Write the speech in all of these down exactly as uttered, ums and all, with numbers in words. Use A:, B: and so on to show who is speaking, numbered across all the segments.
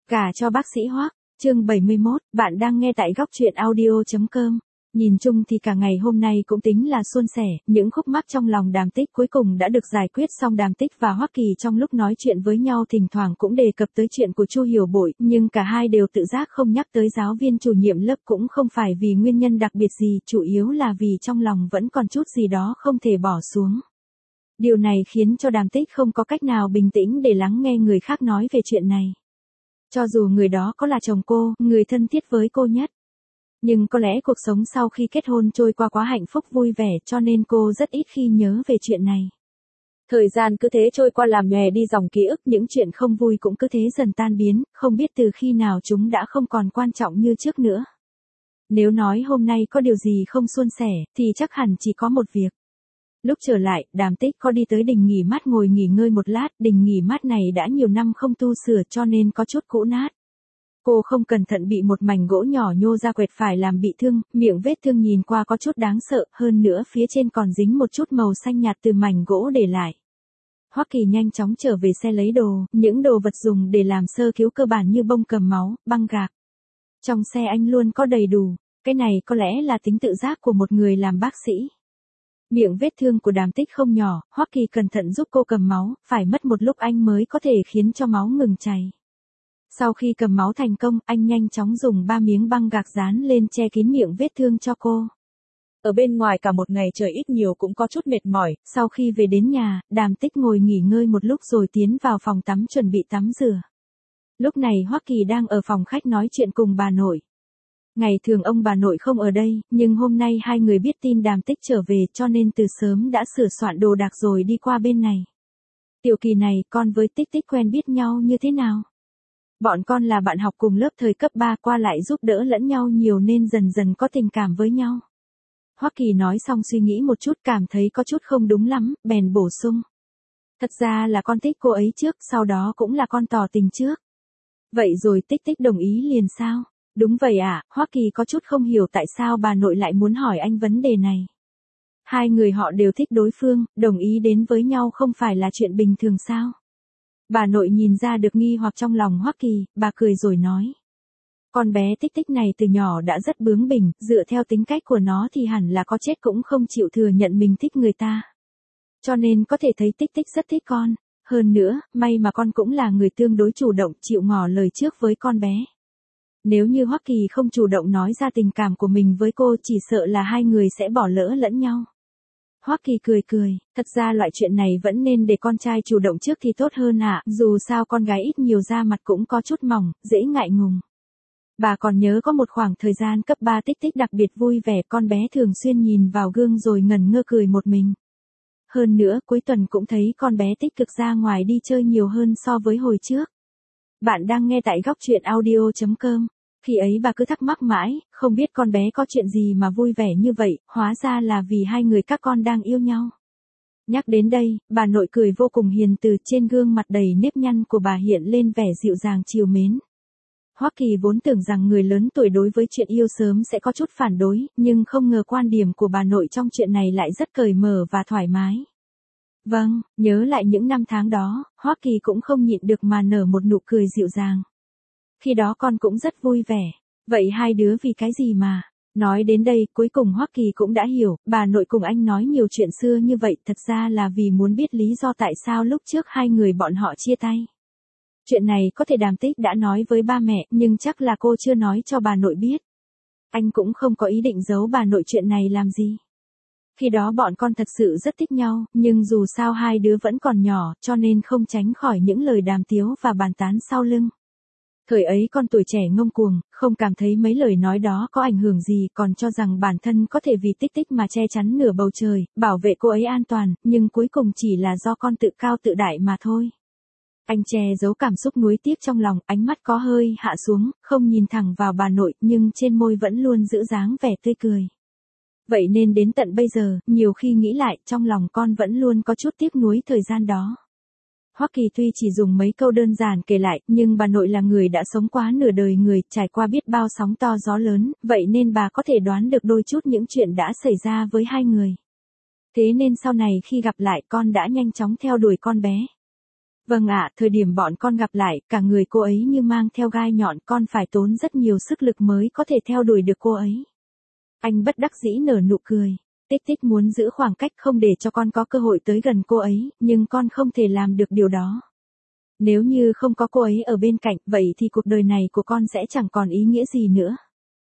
A: Gả cho bác sĩ Hoắc, chương bảy mươi mốt, bạn đang nghe tại góc truyện audio chấm com. Nhìn chung thì cả ngày hôm nay cũng tính là suôn sẻ, những khúc mắc trong lòng Đàm Tích cuối cùng đã được giải quyết xong. Đàm Tích và Hoắc Kỳ trong lúc nói chuyện với nhau thỉnh thoảng cũng đề cập tới chuyện của Chu Hiểu Bội, nhưng cả hai đều tự giác không nhắc tới giáo viên chủ nhiệm lớp, cũng không phải vì nguyên nhân đặc biệt gì, chủ yếu là vì trong lòng vẫn còn chút gì đó không thể bỏ xuống. Điều này khiến cho Đàm Tích không có cách nào bình tĩnh để lắng nghe người khác nói về chuyện này. Cho dù người đó có là chồng cô, người thân thiết với cô nhất. Nhưng có lẽ cuộc sống sau khi kết hôn trôi qua quá hạnh phúc vui vẻ cho nên cô rất ít khi nhớ về chuyện này. Thời gian cứ thế trôi qua làm nhòe đi dòng ký ức, những chuyện không vui cũng cứ thế dần tan biến, không biết từ khi nào chúng đã không còn quan trọng như trước nữa. Nếu nói hôm nay có điều gì không suôn sẻ, thì chắc hẳn chỉ có một việc. Lúc trở lại, Đàm Tích có đi tới đình nghỉ mát ngồi nghỉ ngơi một lát, đình nghỉ mát này đã nhiều năm không tu sửa cho nên có chút cũ nát. Cô không cẩn thận bị một mảnh gỗ nhỏ nhô ra quẹt phải làm bị thương, miệng vết thương nhìn qua có chút đáng sợ, hơn nữa phía trên còn dính một chút màu xanh nhạt từ mảnh gỗ để lại. Hoắc Kỳ nhanh chóng trở về xe lấy đồ, những đồ vật dùng để làm sơ cứu cơ bản như bông cầm máu, băng gạc. Trong xe anh luôn có đầy đủ, cái này có lẽ là tính tự giác của một người làm bác sĩ. Miệng vết thương của Đàm Tích không nhỏ, Hoắc Kỳ cẩn thận giúp cô cầm máu, phải mất một lúc anh mới có thể khiến cho máu ngừng chảy. Sau khi cầm máu thành công, anh nhanh chóng dùng ba miếng băng gạc dán lên che kín miệng vết thương cho cô. Ở bên ngoài cả một ngày trời ít nhiều cũng có chút mệt mỏi, sau khi về đến nhà, Đàm Tích ngồi nghỉ ngơi một lúc rồi tiến vào phòng tắm chuẩn bị tắm rửa. Lúc này Hoắc Kỳ đang ở phòng khách nói chuyện cùng bà nội. Ngày thường ông bà nội không ở đây, nhưng hôm nay hai người biết tin Đàm Tích trở về cho nên từ sớm đã sửa soạn đồ đạc rồi đi qua bên này. Tiểu Kỳ này, con với Tích Tích quen biết nhau như thế nào? Bọn con là bạn học cùng lớp thời cấp ba, qua lại giúp đỡ lẫn nhau nhiều nên dần dần có tình cảm với nhau. Hoắc Kỳ nói xong suy nghĩ một chút, cảm thấy có chút không đúng lắm, bèn bổ sung. Thật ra là con thích cô ấy trước, sau đó cũng là con tỏ tình trước. Vậy rồi Tích Tích đồng ý liền sao? Đúng vậy ạ, à, Hoắc Kỳ có chút không hiểu tại sao bà nội lại muốn hỏi anh vấn đề này. Hai người họ đều thích đối phương, đồng ý đến với nhau không phải là chuyện bình thường sao? Bà nội nhìn ra được nghi hoặc trong lòng Hoắc Kỳ, bà cười rồi nói. Con bé Tích Tích này từ nhỏ đã rất bướng bỉnh, dựa theo tính cách của nó thì hẳn là có chết cũng không chịu thừa nhận mình thích người ta. Cho nên có thể thấy Tích Tích rất thích con, hơn nữa, may mà con cũng là người tương đối chủ động, chịu ngỏ lời trước với con bé. Nếu như Hoắc Kỳ không chủ động nói ra tình cảm của mình với cô, chỉ sợ là hai người sẽ bỏ lỡ lẫn nhau. Hoắc Kỳ cười cười, thật ra loại chuyện này vẫn nên để con trai chủ động trước thì tốt hơn ạ, à, dù sao con gái ít nhiều da mặt cũng có chút mỏng, dễ ngại ngùng. Bà còn nhớ có một khoảng thời gian cấp ba Tích Tích đặc biệt vui vẻ, con bé thường xuyên nhìn vào gương rồi ngẩn ngơ cười một mình. Hơn nữa, cuối tuần cũng thấy con bé tích cực ra ngoài đi chơi nhiều hơn so với hồi trước. Bạn đang nghe tại góc truyện audio chấm com. Khi ấy bà cứ thắc mắc mãi, không biết con bé có chuyện gì mà vui vẻ như vậy, hóa ra là vì hai người các con đang yêu nhau. Nhắc đến đây, bà nội cười vô cùng hiền từ, trên gương mặt đầy nếp nhăn của bà hiện lên vẻ dịu dàng trìu mến. Hoắc Kỳ vốn tưởng rằng người lớn tuổi đối với chuyện yêu sớm sẽ có chút phản đối, nhưng không ngờ quan điểm của bà nội trong chuyện này lại rất cởi mở và thoải mái. Vâng, nhớ lại những năm tháng đó, Hoắc Kỳ cũng không nhịn được mà nở một nụ cười dịu dàng. Khi đó con cũng rất vui vẻ. Vậy hai đứa vì cái gì mà? Nói đến đây, cuối cùng Hoắc Kỳ cũng đã hiểu, bà nội cùng anh nói nhiều chuyện xưa như vậy, thật ra là vì muốn biết lý do tại sao lúc trước hai người bọn họ chia tay. Chuyện này có thể Đàm Tích đã nói với ba mẹ, nhưng chắc là cô chưa nói cho bà nội biết. Anh cũng không có ý định giấu bà nội chuyện này làm gì. Khi đó bọn con thật sự rất thích nhau, nhưng dù sao hai đứa vẫn còn nhỏ, cho nên không tránh khỏi những lời đàm tiếu và bàn tán sau lưng. Thời ấy con tuổi trẻ ngông cuồng, không cảm thấy mấy lời nói đó có ảnh hưởng gì, còn cho rằng bản thân có thể vì Tích Tích mà che chắn nửa bầu trời, bảo vệ cô ấy an toàn, nhưng cuối cùng chỉ là do con tự cao tự đại mà thôi. Anh che giấu cảm xúc nuối tiếc trong lòng, ánh mắt có hơi hạ xuống, không nhìn thẳng vào bà nội, nhưng trên môi vẫn luôn giữ dáng vẻ tươi cười. Vậy nên đến tận bây giờ, nhiều khi nghĩ lại, trong lòng con vẫn luôn có chút tiếc nuối thời gian đó. Hoắc Kỳ tuy chỉ dùng mấy câu đơn giản kể lại, nhưng bà nội là người đã sống quá nửa đời người, trải qua biết bao sóng to gió lớn, vậy nên bà có thể đoán được đôi chút những chuyện đã xảy ra với hai người. Thế nên sau này khi gặp lại con đã nhanh chóng theo đuổi con bé. Vâng ạ, thời điểm bọn con gặp lại, cả người cô ấy như mang theo gai nhọn, con phải tốn rất nhiều sức lực mới có thể theo đuổi được cô ấy. Anh bất đắc dĩ nở nụ cười. Tích tích muốn giữ khoảng cách không để cho con có cơ hội tới gần cô ấy, nhưng con không thể làm được điều đó. Nếu như không có cô ấy ở bên cạnh, vậy thì cuộc đời này của con sẽ chẳng còn ý nghĩa gì nữa.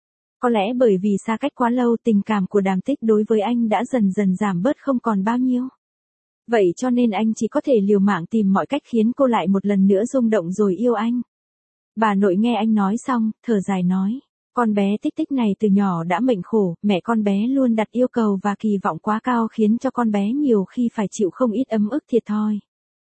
A: Có lẽ bởi vì xa cách quá lâu, tình cảm của Đàm Tích đối với anh đã dần dần giảm bớt không còn bao nhiêu. Vậy cho nên anh chỉ có thể liều mạng tìm mọi cách khiến cô lại một lần nữa rung động rồi yêu anh. Bà nội nghe anh nói xong, thở dài nói. Con bé Tích Tích này từ nhỏ đã mệnh khổ, mẹ con bé luôn đặt yêu cầu và kỳ vọng quá cao khiến cho con bé nhiều khi phải chịu không ít ấm ức thiệt thòi.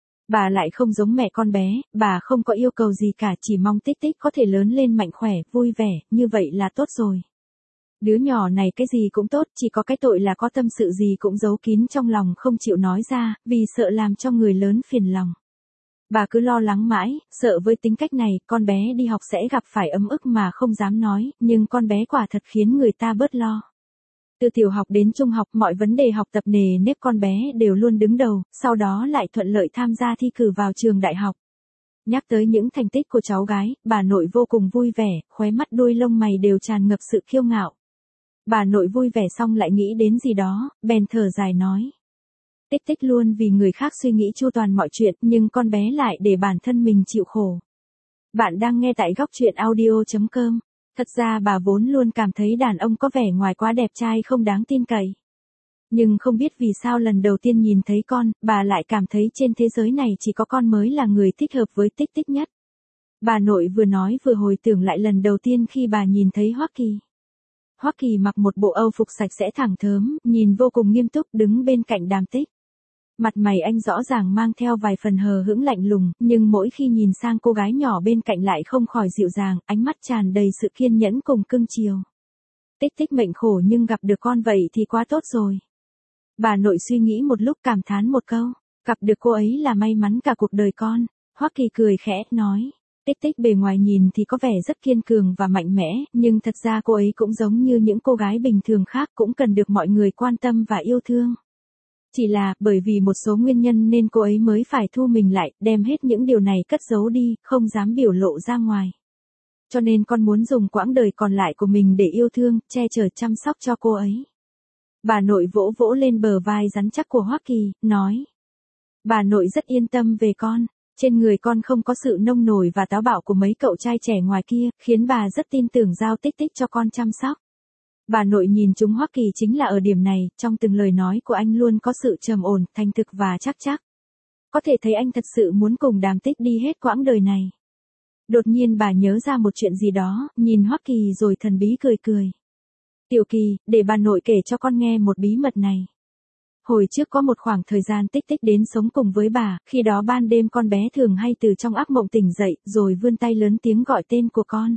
A: Bà lại không giống mẹ con bé, bà không có yêu cầu gì cả, chỉ mong Tích Tích có thể lớn lên mạnh khỏe, vui vẻ, như vậy là tốt rồi. Đứa nhỏ này cái gì cũng tốt, chỉ có cái tội là có tâm sự gì cũng giấu kín trong lòng không chịu nói ra, vì sợ làm cho người lớn phiền lòng. Bà cứ lo lắng mãi, sợ với tính cách này, con bé đi học sẽ gặp phải ấm ức mà không dám nói, nhưng con bé quả thật khiến người ta bớt lo. Từ tiểu học đến trung học, mọi vấn đề học tập nề nếp con bé đều luôn đứng đầu, sau đó lại thuận lợi tham gia thi cử vào trường đại học. Nhắc tới những thành tích của cháu gái, bà nội vô cùng vui vẻ, khóe mắt đuôi lông mày đều tràn ngập sự kiêu ngạo. Bà nội vui vẻ xong lại nghĩ đến gì đó, bèn thở dài nói. Tích Tích luôn vì người khác suy nghĩ chu toàn mọi chuyện, nhưng con bé lại để bản thân mình chịu khổ. Bạn đang nghe tại góc truyện audio chấm com. Thật ra bà vốn luôn cảm thấy đàn ông có vẻ ngoài quá đẹp trai không đáng tin cậy. Nhưng không biết vì sao lần đầu tiên nhìn thấy con, bà lại cảm thấy trên thế giới này chỉ có con mới là người thích hợp với Tích Tích nhất. Bà nội vừa nói vừa hồi tưởng lại lần đầu tiên khi bà nhìn thấy Hoắc Kỳ. Hoắc Kỳ mặc một bộ âu phục sạch sẽ thẳng thớm, nhìn vô cùng nghiêm túc đứng bên cạnh Đàm Tích. Mặt mày anh rõ ràng mang theo vài phần hờ hững lạnh lùng, nhưng mỗi khi nhìn sang cô gái nhỏ bên cạnh lại không khỏi dịu dàng, ánh mắt tràn đầy sự kiên nhẫn cùng cưng chiều. Tích Tích mệnh khổ nhưng gặp được con vậy thì quá tốt rồi. Bà nội suy nghĩ một lúc cảm thán một câu, gặp được cô ấy là may mắn cả cuộc đời con. Hoắc Kỳ cười khẽ, nói. Tích Tích bề ngoài nhìn thì có vẻ rất kiên cường và mạnh mẽ, nhưng thật ra cô ấy cũng giống như những cô gái bình thường khác, cũng cần được mọi người quan tâm và yêu thương. Chỉ là, bởi vì một số nguyên nhân nên cô ấy mới phải thu mình lại, đem hết những điều này cất giấu đi, không dám biểu lộ ra ngoài. Cho nên con muốn dùng quãng đời còn lại của mình để yêu thương, che chở chăm sóc cho cô ấy. Bà nội vỗ vỗ lên bờ vai rắn chắc của Hoắc Kỳ, nói. Bà nội rất yên tâm về con. Trên người con không có sự nông nổi và táo bạo của mấy cậu trai trẻ ngoài kia, khiến bà rất tin tưởng giao Tích Tích cho con chăm sóc. Bà nội nhìn chúng Hoắc Kỳ chính là ở điểm này, trong từng lời nói của anh luôn có sự trầm ổn, thành thực và chắc chắc. Có thể thấy anh thật sự muốn cùng Đàm Tích đi hết quãng đời này. Đột nhiên bà nhớ ra một chuyện gì đó, nhìn Hoắc Kỳ rồi thần bí cười cười. Tiểu Kỳ, để bà nội kể cho con nghe một bí mật này. Hồi trước có một khoảng thời gian Tích Tích đến sống cùng với bà, khi đó ban đêm con bé thường hay từ trong ác mộng tỉnh dậy, rồi vươn tay lớn tiếng gọi tên của con.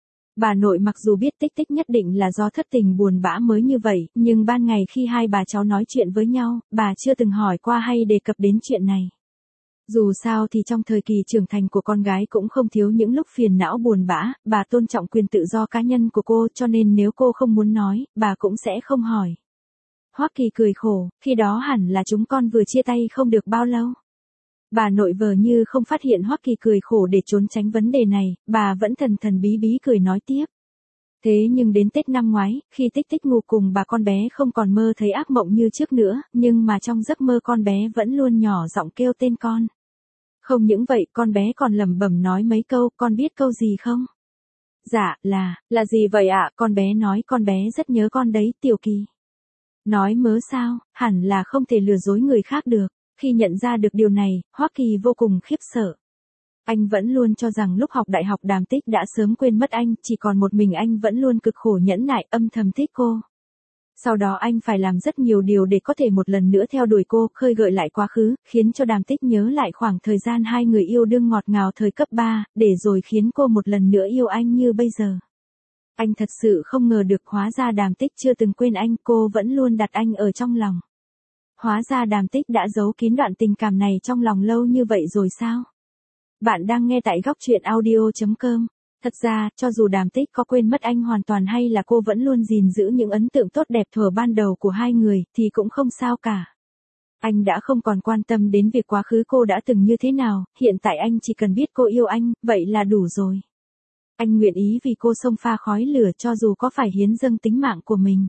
A: Bà nội mặc dù biết Tích Tích nhất định là do thất tình buồn bã mới như vậy, nhưng ban ngày khi hai bà cháu nói chuyện với nhau, bà chưa từng hỏi qua hay đề cập đến chuyện này. Dù sao thì trong thời kỳ trưởng thành của con gái cũng không thiếu những lúc phiền não buồn bã, bà tôn trọng quyền tự do cá nhân của cô, cho nên nếu cô không muốn nói, bà cũng sẽ không hỏi. Hoắc Kỳ cười khổ, khi đó hẳn là chúng con vừa chia tay không được bao lâu. Bà nội vờ như không phát hiện Hoắc Kỳ cười khổ để trốn tránh vấn đề này, bà vẫn thần thần bí bí cười nói tiếp. Thế nhưng đến Tết năm ngoái, khi Tích Tích ngủ cùng bà con bé không còn mơ thấy ác mộng như trước nữa, nhưng mà trong giấc mơ con bé vẫn luôn nhỏ giọng kêu tên con. Không những vậy, con bé còn lẩm bẩm nói mấy câu, con biết câu gì không? Dạ, là, là gì vậy ạ? Con bé nói con bé rất nhớ con đấy, Tiểu Kỳ. Nói mớ sao, hẳn là không thể lừa dối người khác được. Khi nhận ra được điều này, Hoắc Kỳ vô cùng khiếp sợ. Anh vẫn luôn cho rằng lúc học đại học Đàm Tích đã sớm quên mất anh, chỉ còn một mình anh vẫn luôn cực khổ nhẫn nại âm thầm thích cô. Sau đó anh phải làm rất nhiều điều để có thể một lần nữa theo đuổi cô, khơi gợi lại quá khứ, khiến cho Đàm Tích nhớ lại khoảng thời gian hai người yêu đương ngọt ngào thời cấp ba, để rồi khiến cô một lần nữa yêu anh như bây giờ. Anh thật sự không ngờ được, hóa ra Đàm Tích chưa từng quên anh, cô vẫn luôn đặt anh ở trong lòng. Hóa ra Đàm Tích đã giấu kín đoạn tình cảm này trong lòng lâu như vậy rồi sao? Bạn đang nghe tại góc truyện audio chấm com. Thật ra, cho dù Đàm Tích có quên mất anh hoàn toàn hay là cô vẫn luôn gìn giữ những ấn tượng tốt đẹp thuở ban đầu của hai người, thì cũng không sao cả. Anh đã không còn quan tâm đến việc quá khứ cô đã từng như thế nào, hiện tại anh chỉ cần biết cô yêu anh, vậy là đủ rồi. Anh nguyện ý vì cô xông pha khói lửa cho dù có phải hiến dâng tính mạng của mình.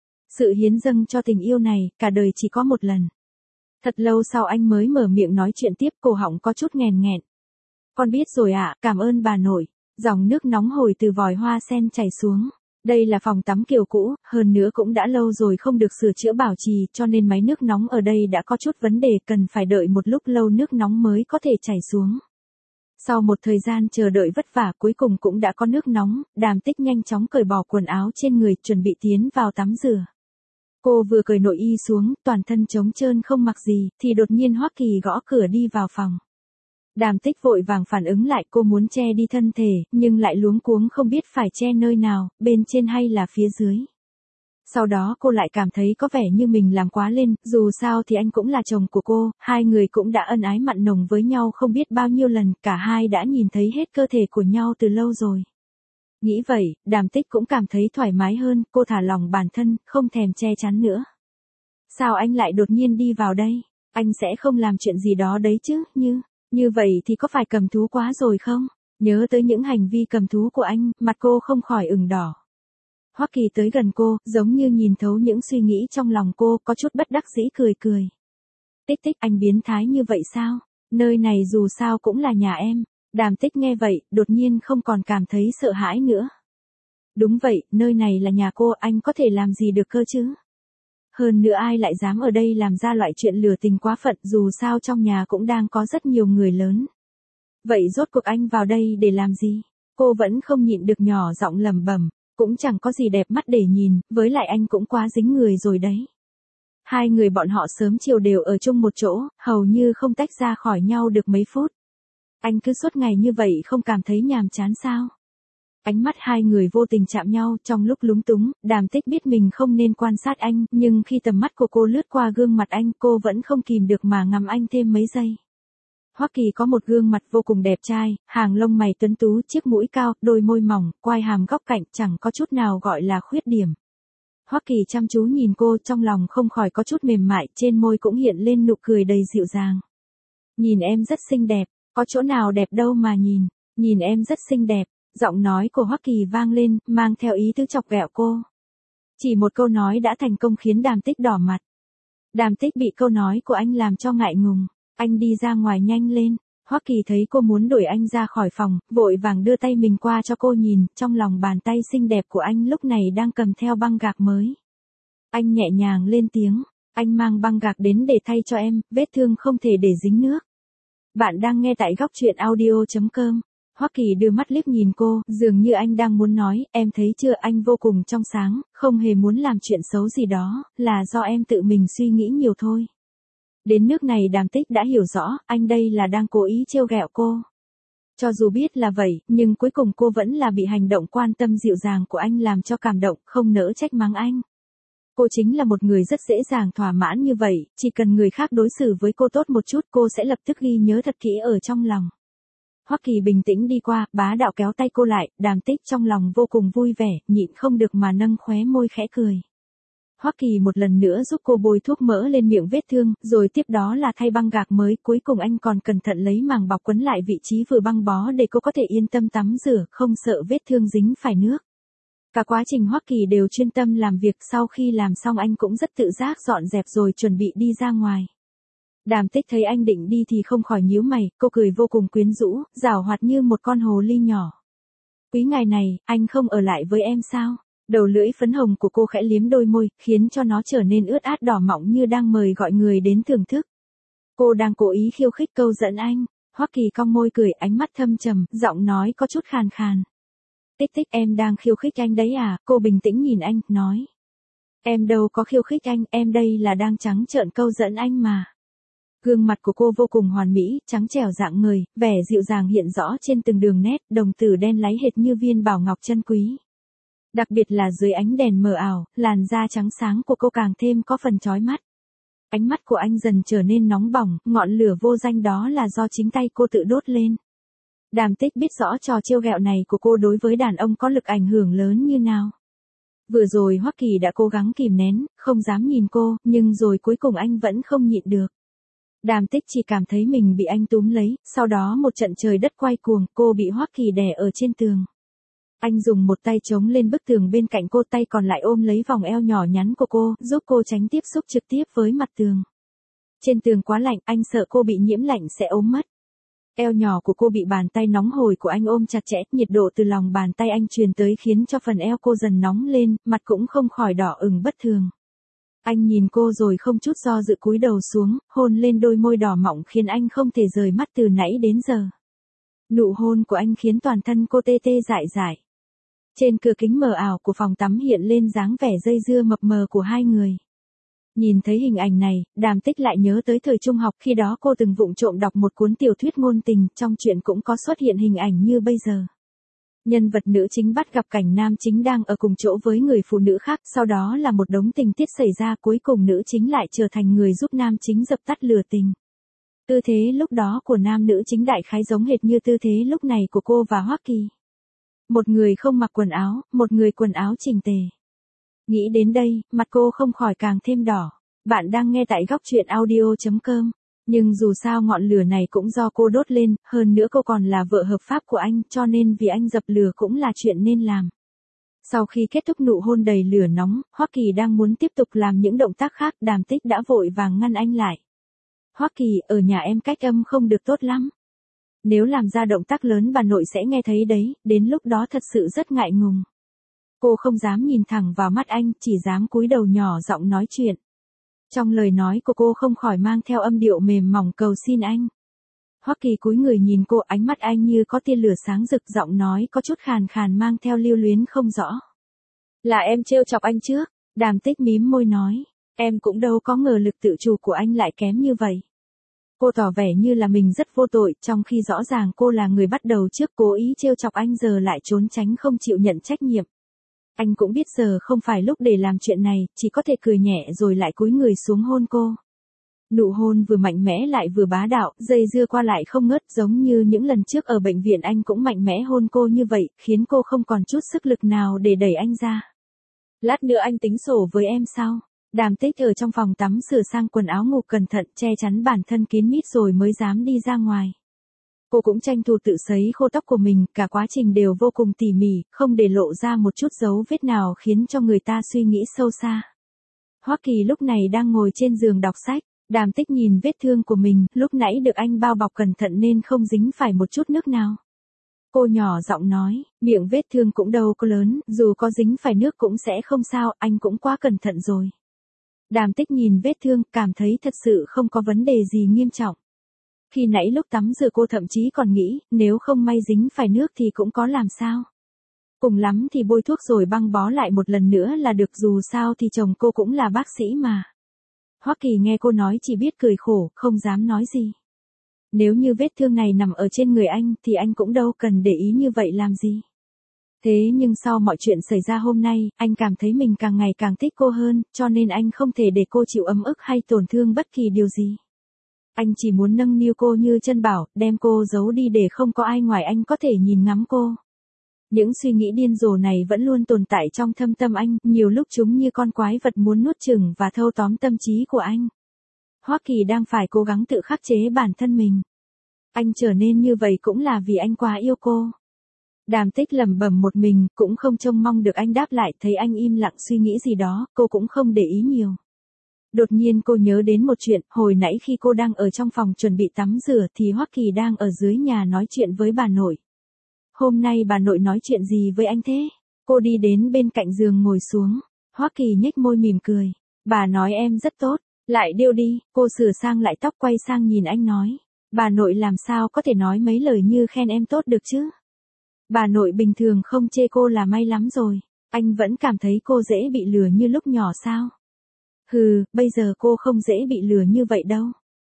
A: Sự hiến dâng cho tình yêu này, cả đời chỉ có một lần. Thật lâu sau anh mới mở miệng nói chuyện tiếp, cổ họng có chút nghèn nghẹn. Con biết rồi ạ, à, cảm ơn bà nội. Dòng nước nóng hổi từ vòi hoa sen chảy xuống. Đây là phòng tắm kiểu cũ, hơn nữa cũng đã lâu rồi không được sửa chữa bảo trì, cho nên máy nước nóng ở đây đã có chút vấn đề, cần phải đợi một lúc lâu nước nóng mới có thể chảy xuống. Sau một thời gian chờ đợi vất vả, cuối cùng cũng đã có nước nóng, Đàm Tích nhanh chóng cởi bỏ quần áo trên người, chuẩn bị tiến vào tắm rửa. Cô vừa cởi nội y xuống, toàn thân trống trơn không mặc gì, thì đột nhiên Hoắc Kỳ gõ cửa đi vào phòng. Đàm Tích vội vàng phản ứng lại, cô muốn che đi thân thể, nhưng lại luống cuống không biết phải che nơi nào, bên trên hay là phía dưới. Sau đó cô lại cảm thấy có vẻ như mình làm quá lên, dù sao thì anh cũng là chồng của cô, hai người cũng đã ân ái mặn nồng với nhau không biết bao nhiêu lần, cả hai đã nhìn thấy hết cơ thể của nhau từ lâu rồi. Nghĩ vậy, Đàm Tích cũng cảm thấy thoải mái hơn, cô thả lỏng bản thân, không thèm che chắn nữa. Sao anh lại đột nhiên đi vào đây? Anh sẽ không làm chuyện gì đó đấy chứ, như... Như vậy thì có phải cầm thú quá rồi không? Nhớ tới những hành vi cầm thú của anh, mặt cô không khỏi ửng đỏ. Hoắc Kỳ tới gần cô, giống như nhìn thấu những suy nghĩ trong lòng cô, có chút bất đắc dĩ cười cười. Tích Tích, anh biến thái như vậy sao? Nơi này dù sao cũng là nhà em. Đàm Tích nghe vậy, đột nhiên không còn cảm thấy sợ hãi nữa. Đúng vậy, nơi này là nhà cô, anh có thể làm gì được cơ chứ? Hơn nữa ai lại dám ở đây làm ra loại chuyện lừa tình quá phận, dù sao trong nhà cũng đang có rất nhiều người lớn. Vậy rốt cuộc anh vào đây để làm gì? Cô vẫn không nhịn được nhỏ giọng lẩm bẩm, cũng chẳng có gì đẹp mắt để nhìn, với lại anh cũng quá dính người rồi đấy. Hai người bọn họ sớm chiều đều ở chung một chỗ, hầu như không tách ra khỏi nhau được mấy phút. Anh cứ suốt ngày như vậy không cảm thấy nhàm chán sao? Ánh mắt hai người vô tình chạm nhau, trong lúc lúng túng, Đàm Tích biết mình không nên quan sát anh, nhưng khi tầm mắt của cô lướt qua gương mặt anh, cô vẫn không kìm được mà ngắm anh thêm mấy giây. Hoắc Kỳ có một gương mặt vô cùng đẹp trai, hàng lông mày tuấn tú, chiếc mũi cao, đôi môi mỏng, quai hàm góc cạnh, chẳng có chút nào gọi là khuyết điểm. Hoắc Kỳ chăm chú nhìn cô, trong lòng không khỏi có chút mềm mại, trên môi cũng hiện lên nụ cười đầy dịu dàng. Nhìn em rất xinh đẹp, có chỗ nào đẹp đâu mà nhìn, nhìn em rất xinh đẹp. Giọng nói của Hoắc Kỳ vang lên, mang theo ý tứ chọc ghẹo cô. Chỉ một câu nói đã thành công khiến Đàm Tích đỏ mặt. Đàm Tích bị câu nói của anh làm cho ngại ngùng, anh đi ra ngoài nhanh lên. Hoắc Kỳ thấy cô muốn đuổi anh ra khỏi phòng, vội vàng đưa tay mình qua cho cô nhìn, trong lòng bàn tay xinh đẹp của anh lúc này đang cầm theo băng gạc mới. Anh nhẹ nhàng lên tiếng, anh mang băng gạc đến để thay cho em, vết thương không thể để dính nước. Bạn đang nghe tại góc truyện audio chấm com. Hoắc Kỳ đưa mắt liếc nhìn cô, dường như anh đang muốn nói, em thấy chưa, anh vô cùng trong sáng, không hề muốn làm chuyện xấu gì đó, là do em tự mình suy nghĩ nhiều thôi. Đến nước này Đàm Tích đã hiểu rõ, anh đây là đang cố ý trêu ghẹo cô. Cho dù biết là vậy, nhưng cuối cùng cô vẫn là bị hành động quan tâm dịu dàng của anh làm cho cảm động, không nỡ trách mắng anh. Cô chính là một người rất dễ dàng thỏa mãn như vậy, chỉ cần người khác đối xử với cô tốt một chút cô sẽ lập tức ghi nhớ thật kỹ ở trong lòng. Hoắc Kỳ bình tĩnh đi qua, bá đạo kéo tay cô lại, Đàm Tích trong lòng vô cùng vui vẻ, nhịn không được mà nâng khóe môi khẽ cười. Hoắc Kỳ một lần nữa giúp cô bôi thuốc mỡ lên miệng vết thương, rồi tiếp đó là thay băng gạc mới, cuối cùng anh còn cẩn thận lấy màng bọc quấn lại vị trí vừa băng bó để cô có thể yên tâm tắm rửa, không sợ vết thương dính phải nước. Cả quá trình Hoắc Kỳ đều chuyên tâm làm việc, sau khi làm xong anh cũng rất tự giác dọn dẹp rồi chuẩn bị đi ra ngoài. Đàm Tích thấy anh định đi thì không khỏi nhíu mày, cô cười vô cùng quyến rũ, giảo hoạt như một con hồ ly nhỏ. Quý ngài này, anh không ở lại với em sao? Đầu lưỡi phấn hồng của cô khẽ liếm đôi môi, khiến cho nó trở nên ướt át đỏ mọng như đang mời gọi người đến thưởng thức. Cô đang cố ý khiêu khích câu dẫn anh. Hoắc Kỳ cong môi cười, ánh mắt thâm trầm, giọng nói có chút khàn khàn. Tích Tích, em đang khiêu khích anh đấy à? Cô bình tĩnh nhìn anh, nói. Em đâu có khiêu khích anh, em đây là đang trắng trợn câu dẫn anh mà. Gương mặt của cô vô cùng hoàn mỹ, trắng trẻo dạng người, vẻ dịu dàng hiện rõ trên từng đường nét, đồng tử đen láy hệt như viên bảo ngọc chân quý. Đặc biệt là dưới ánh đèn mờ ảo, làn da trắng sáng của cô càng thêm có phần chói mắt. Ánh mắt của anh dần trở nên nóng bỏng, ngọn lửa vô danh đó là do chính tay cô tự đốt lên. Đàm Tích biết rõ trò trêu ghẹo này của cô đối với đàn ông có lực ảnh hưởng lớn như nào. Vừa rồi Hoắc Kỳ đã cố gắng kìm nén, không dám nhìn cô, nhưng rồi cuối cùng anh vẫn không nhịn được. Đàm Tích chỉ cảm thấy mình bị anh túm lấy, sau đó một trận trời đất quay cuồng, cô bị Hoắc Kỳ đè ở trên tường. Anh dùng một tay chống lên bức tường bên cạnh cô, tay còn lại ôm lấy vòng eo nhỏ nhắn của cô, giúp cô tránh tiếp xúc trực tiếp với mặt tường. Trên tường quá lạnh, anh sợ cô bị nhiễm lạnh sẽ ốm mất. Eo nhỏ của cô bị bàn tay nóng hổi của anh ôm chặt chẽ, nhiệt độ từ lòng bàn tay anh truyền tới khiến cho phần eo cô dần nóng lên, mặt cũng không khỏi đỏ ửng bất thường. Anh nhìn cô rồi không chút do dự cúi đầu xuống, hôn lên đôi môi đỏ mọng khiến anh không thể rời mắt từ nãy đến giờ. Nụ hôn của anh khiến toàn thân cô tê tê dại dại. Trên cửa kính mờ ảo của phòng tắm hiện lên dáng vẻ dây dưa mập mờ của hai người. Nhìn thấy hình ảnh này, Đàm Tích lại nhớ tới thời trung học, khi đó cô từng vụng trộm đọc một cuốn tiểu thuyết ngôn tình, trong truyện cũng có xuất hiện hình ảnh như bây giờ. Nhân vật nữ chính bắt gặp cảnh nam chính đang ở cùng chỗ với người phụ nữ khác, sau đó là một đống tình tiết xảy ra, cuối cùng nữ chính lại trở thành người giúp nam chính dập tắt lửa tình. Tư thế lúc đó của nam nữ chính đại khái giống hệt như tư thế lúc này của cô và Hoắc Kỳ. Một người không mặc quần áo, một người quần áo chỉnh tề. Nghĩ đến đây, mặt cô không khỏi càng thêm đỏ. Bạn đang nghe tại góc truyện audio chấm com. Nhưng dù sao ngọn lửa này cũng do cô đốt lên, hơn nữa cô còn là vợ hợp pháp của anh, cho nên vì anh dập lửa cũng là chuyện nên làm. Sau khi kết thúc nụ hôn đầy lửa nóng, Hoắc Kỳ đang muốn tiếp tục làm những động tác khác, Đàm Tích đã vội vàng ngăn anh lại. Hoắc Kỳ, ở nhà em cách âm không được tốt lắm. Nếu làm ra động tác lớn bà nội sẽ nghe thấy đấy, đến lúc đó thật sự rất ngại ngùng. Cô không dám nhìn thẳng vào mắt anh, chỉ dám cúi đầu nhỏ giọng nói chuyện. Trong lời nói của cô không khỏi mang theo âm điệu mềm mỏng cầu xin anh. Hoắc Kỳ cúi người nhìn cô, ánh mắt anh như có tia lửa sáng rực, giọng nói có chút khàn khàn mang theo lưu luyến không rõ. Là em trêu chọc anh trước, Đàm Tích mím môi nói, em cũng đâu có ngờ lực tự chủ của anh lại kém như vậy. Cô tỏ vẻ như là mình rất vô tội, trong khi rõ ràng cô là người bắt đầu trước, cố ý trêu chọc anh giờ lại trốn tránh không chịu nhận trách nhiệm. Anh cũng biết giờ không phải lúc để làm chuyện này, chỉ có thể cười nhẹ rồi lại cúi người xuống hôn cô. Nụ hôn vừa mạnh mẽ lại vừa bá đạo, dây dưa qua lại không ngớt, giống như những lần trước ở bệnh viện anh cũng mạnh mẽ hôn cô như vậy, khiến cô không còn chút sức lực nào để đẩy anh ra. Lát nữa anh tính sổ với em sao? Đàm Tích ở trong phòng tắm sửa sang quần áo ngủ cẩn thận, che chắn bản thân kín mít rồi mới dám đi ra ngoài. Cô cũng tranh thủ tự sấy khô tóc của mình, cả quá trình đều vô cùng tỉ mỉ, không để lộ ra một chút dấu vết nào khiến cho người ta suy nghĩ sâu xa. Hoắc Kỳ lúc này đang ngồi trên giường đọc sách, Đàm Tích nhìn vết thương của mình, lúc nãy được anh bao bọc cẩn thận nên không dính phải một chút nước nào. Cô nhỏ giọng nói, miệng vết thương cũng đâu có lớn, dù có dính phải nước cũng sẽ không sao, anh cũng quá cẩn thận rồi. Đàm Tích nhìn vết thương, cảm thấy thật sự không có vấn đề gì nghiêm trọng. Khi nãy lúc tắm rửa cô thậm chí còn nghĩ, nếu không may dính phải nước thì cũng có làm sao. Cùng lắm thì bôi thuốc rồi băng bó lại một lần nữa là được, dù sao thì chồng cô cũng là bác sĩ mà. Hoắc Kỳ nghe cô nói chỉ biết cười khổ, không dám nói gì. Nếu như vết thương này nằm ở trên người anh thì anh cũng đâu cần để ý như vậy làm gì. Thế nhưng sau mọi chuyện xảy ra hôm nay, anh cảm thấy mình càng ngày càng thích cô hơn, cho nên anh không thể để cô chịu ấm ức hay tổn thương bất kỳ điều gì. Anh chỉ muốn nâng niu cô như chân bảo, đem cô giấu đi để không có ai ngoài anh có thể nhìn ngắm cô. Những suy nghĩ điên rồ này vẫn luôn tồn tại trong thâm tâm anh, nhiều lúc chúng như con quái vật muốn nuốt chửng và thâu tóm tâm trí của anh. Hoắc Kỳ đang phải cố gắng tự khắc chế bản thân mình. Anh trở nên như vậy cũng là vì anh quá yêu cô. Đàm Tích lẩm bẩm một mình, cũng không trông mong được anh đáp lại, thấy anh im lặng suy nghĩ gì đó, cô cũng không để ý nhiều. Đột nhiên cô nhớ đến một chuyện, hồi nãy khi cô đang ở trong phòng chuẩn bị tắm rửa thì Hoắc Kỳ đang ở dưới nhà nói chuyện với bà nội. Hôm nay bà nội nói chuyện gì với anh thế? Cô đi đến bên cạnh giường ngồi xuống. Hoắc Kỳ nhếch môi mỉm cười. Bà nói em rất tốt, lại điêu đi, cô sửa sang lại tóc quay sang nhìn anh nói. Bà nội làm sao có thể nói mấy lời như khen em tốt được chứ? Bà nội bình thường không chê cô là may lắm rồi, anh vẫn cảm thấy cô dễ bị lừa như lúc nhỏ sao? Hừ, bây giờ cô không dễ bị lừa như vậy đâu.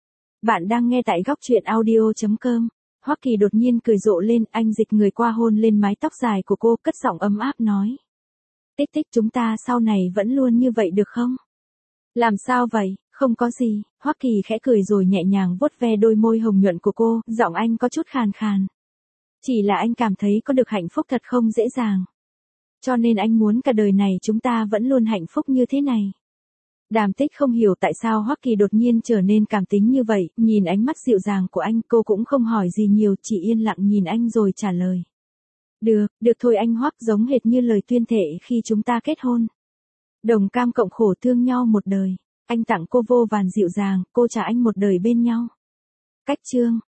A: Bạn đang nghe tại góc truyện audio chấm com. Hoắc Kỳ đột nhiên cười rộ lên, anh dịch người qua hôn lên mái tóc dài của cô, cất giọng ấm áp nói. Tích tích, chúng ta sau này vẫn luôn như vậy được không? Làm sao vậy, không có gì, Hoắc Kỳ khẽ cười rồi nhẹ nhàng vuốt ve đôi môi hồng nhuận của cô, giọng anh có chút khàn khàn. Chỉ là anh cảm thấy có được hạnh phúc thật không dễ dàng. Cho nên anh muốn cả đời này chúng ta vẫn luôn hạnh phúc như thế này. Đàm Tích không hiểu tại sao Hoắc Kỳ đột nhiên trở nên cảm tính như vậy, nhìn ánh mắt dịu dàng của anh, cô cũng không hỏi gì nhiều, chỉ yên lặng nhìn anh rồi trả lời. Được, được thôi anh Hoắc, giống hệt như lời tuyên thệ khi chúng ta kết hôn. Đồng cam cộng khổ thương nhau một đời. Anh tặng cô vô vàn dịu dàng, cô trả anh một đời bên nhau. Cách chương